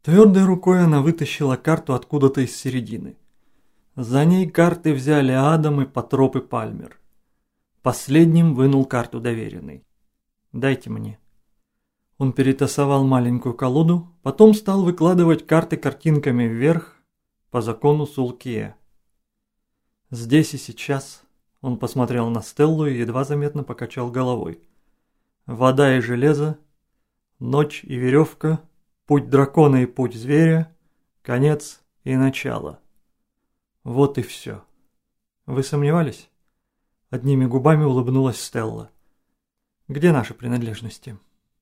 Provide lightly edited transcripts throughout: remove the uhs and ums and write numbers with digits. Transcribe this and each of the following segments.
Твердой рукой она вытащила карту откуда-то из середины. За ней карты взяли Адам и Патроп и Пальмер. Последним вынул карту доверенный. «Дайте мне». Он перетасовал маленькую колоду, потом стал выкладывать карты картинками вверх по закону Сулкие. «Здесь и сейчас», — он посмотрел на Стеллу и едва заметно покачал головой. «Вода и железо, ночь и веревка, путь дракона и путь зверя, конец и начало. Вот и все». «Вы сомневались?» Одними губами улыбнулась Стелла. «Где наши принадлежности?»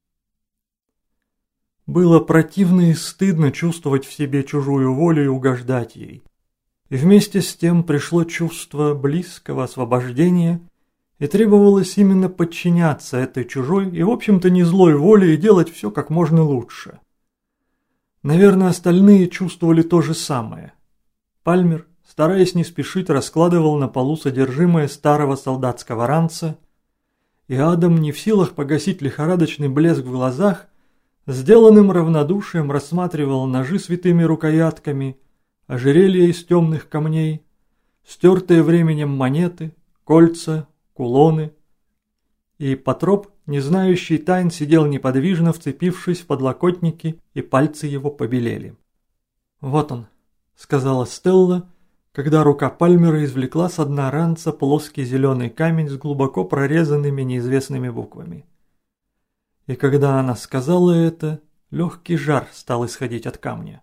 Было противно и стыдно чувствовать в себе чужую волю и угождать ей. И вместе с тем пришло чувство близкого освобождения, и требовалось именно подчиняться этой чужой и, в общем-то, не злой воле и делать все как можно лучше. Наверное, остальные чувствовали то же самое. Пальмер, стараясь не спешить, раскладывал на полу содержимое старого солдатского ранца, и Адам, не в силах погасить лихорадочный блеск в глазах, сделанным равнодушием рассматривал ножи с витыми рукоятками, ожерелья из темных камней, стертые временем монеты, кольца, кулоны. И Патроп, не знающий тайн, сидел неподвижно, вцепившись в подлокотники, и пальцы его побелели. «Вот он», — сказала Стелла, когда рука Пальмера извлекла с дна ранца плоский зеленый камень с глубоко прорезанными неизвестными буквами. И когда она сказала это, легкий жар стал исходить от камня.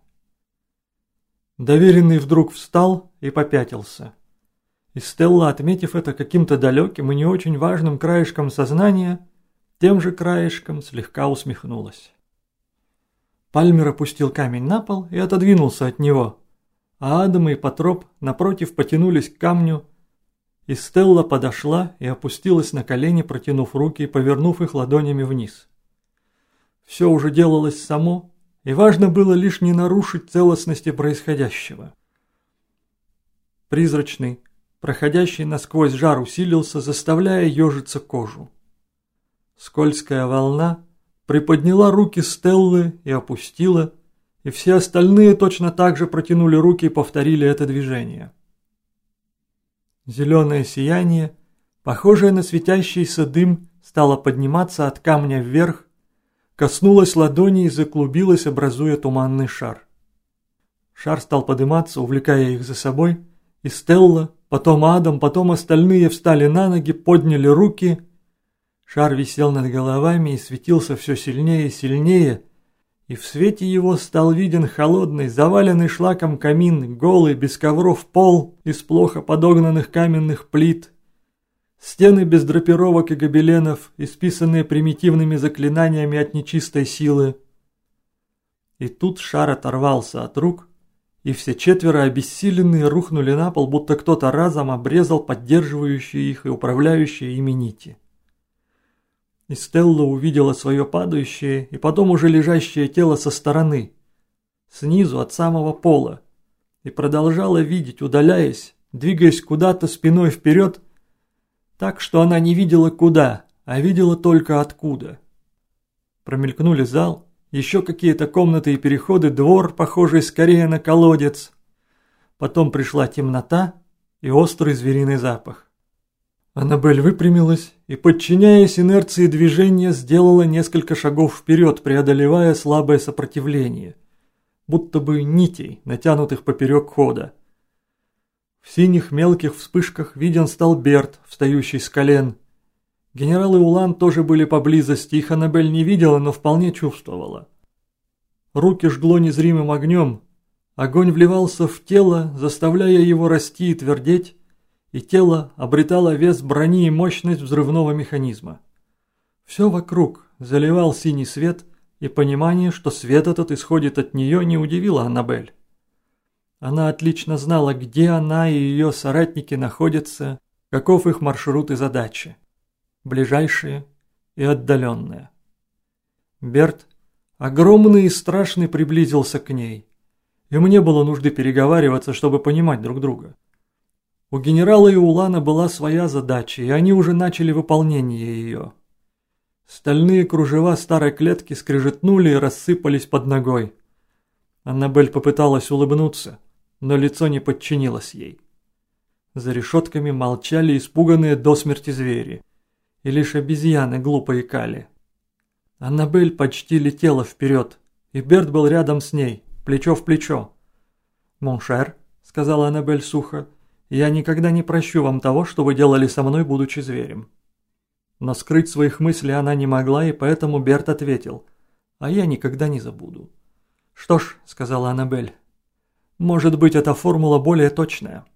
Доверенный вдруг встал и попятился. И Стелла, отметив это каким-то далеким и не очень важным краешком сознания, тем же краешком слегка усмехнулась. Пальмер опустил камень на пол и отодвинулся от него, а Адам и Патроп напротив потянулись к камню, и Стелла подошла и опустилась на колени, протянув руки и повернув их ладонями вниз. Все уже делалось само, и важно было лишь не нарушить целостности происходящего. Призрачный, проходящий насквозь жар усилился, заставляя ежиться кожу. Скользкая волна приподняла руки Стеллы и опустила, и все остальные точно так же протянули руки и повторили это движение. Зеленое сияние, похожее на светящийся дым, стало подниматься от камня вверх, коснулась ладони и заклубилась, образуя туманный шар. Шар стал подниматься, увлекая их за собой, и Стелла, потом Адам, потом остальные встали на ноги, подняли руки. Шар висел над головами и светился все сильнее и сильнее, и в свете его стал виден холодный, заваленный шлаком камин, голый, без ковров пол из плохо подогнанных каменных плит, стены без драпировок и гобеленов, исписанные примитивными заклинаниями от нечистой силы. И тут шар оторвался от рук, и все четверо обессиленные рухнули на пол, будто кто-то разом обрезал поддерживающие их и управляющие ими нити. И Стелла увидела свое падающее и потом уже лежащее тело со стороны, снизу от самого пола, и продолжала видеть, удаляясь, двигаясь куда-то спиной вперед, так что она не видела куда, а видела только откуда. Промелькнули зал, еще какие-то комнаты и переходы, двор, похожий скорее на колодец. Потом пришла темнота и острый звериный запах. Аннабель выпрямилась и, подчиняясь инерции движения, сделала несколько шагов вперед, преодолевая слабое сопротивление, будто бы нитей, натянутых поперек хода. В синих мелких вспышках виден стал Берт, встающий с колен. Генерал и Улан тоже были поблизости, их Аннабель не видела, но вполне чувствовала. Руки жгло незримым огнем, огонь вливался в тело, заставляя его расти и твердеть, и тело обретало вес брони и мощность взрывного механизма. Все вокруг заливал синий свет, и понимание, что свет этот исходит от нее, не удивило Аннабель. Она отлично знала, где она и ее соратники находятся, каков их маршрут и задачи, ближайшие и отдаленные. Берт, огромный и страшный, приблизился к ней. Им не было нужды переговариваться, чтобы понимать друг друга. У генерала и Улана была своя задача, и они уже начали выполнение ее. Стальные кружева старой клетки скрежетнули и рассыпались под ногой. Аннабель попыталась улыбнуться, но лицо не подчинилось ей. За решетками молчали испуганные до смерти звери, и лишь обезьяны глупо икали. Аннабель почти летела вперед, и Берт был рядом с ней, плечо в плечо. «Моншер», — сказала Аннабель сухо, — «я никогда не прощу вам того, что вы делали со мной, будучи зверем». Но скрыть своих мыслей она не могла, и поэтому Берт ответил: «А я никогда не забуду». «Что ж», — сказала Аннабель, — «может быть, эта формула более точная».